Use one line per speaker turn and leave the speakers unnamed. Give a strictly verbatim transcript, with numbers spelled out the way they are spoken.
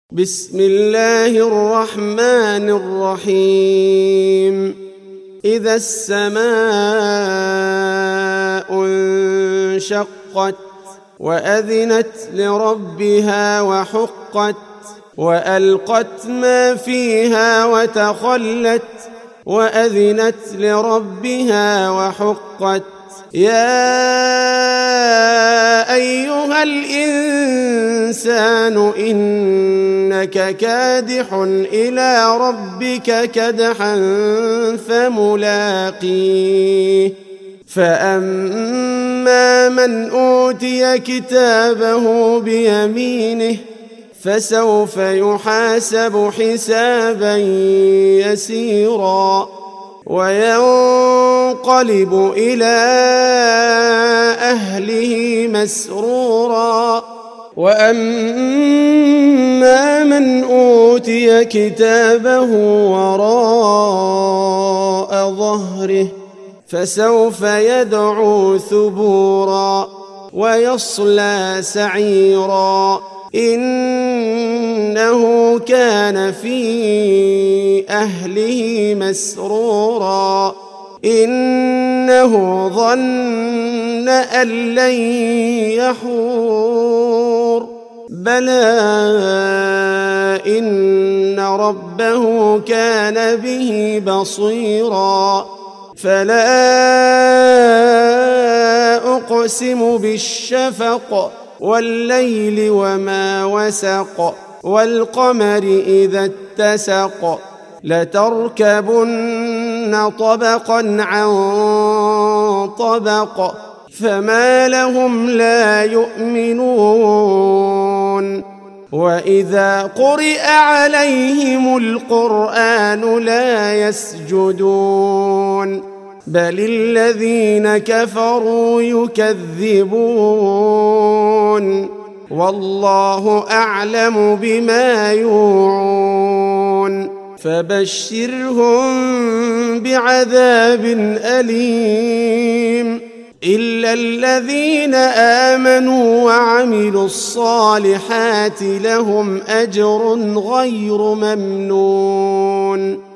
بسم الله الرحمن الرحيم إذا السماء انشقت وأذنت لربها وحقت وألقت ما فيها وتخلت وأذنت لربها وحقت يا أيها الإنسان إنك كادح إلى ربك كدحا فملاقيه فأما من أوتي كتابه بيمينه فسوف يحاسب حسابا يسيرا وينقلب إلى أهله مسرورا وأما من أوتي كتابه وراء ظهره فسوف يدعو ثبورا ويصلى سعيرا إنه كان في أهله مسرورا إنه ظن أن لن يحور بلى إن ربه كان به بصيرا فلا أقسم بالشفق والليل وما وسق والقمر إذا اتسق لتركبن طبقا عن طبق فما لهم لا يؤمنون وإذا قرئ عليهم القرآن لا يسجدون بل الذين كفروا يكذبون والله أعلم بما يوعون فبشرهم بعذاب أليم إلا الذين آمنوا وعملوا الصالحات لهم أجر غير ممنون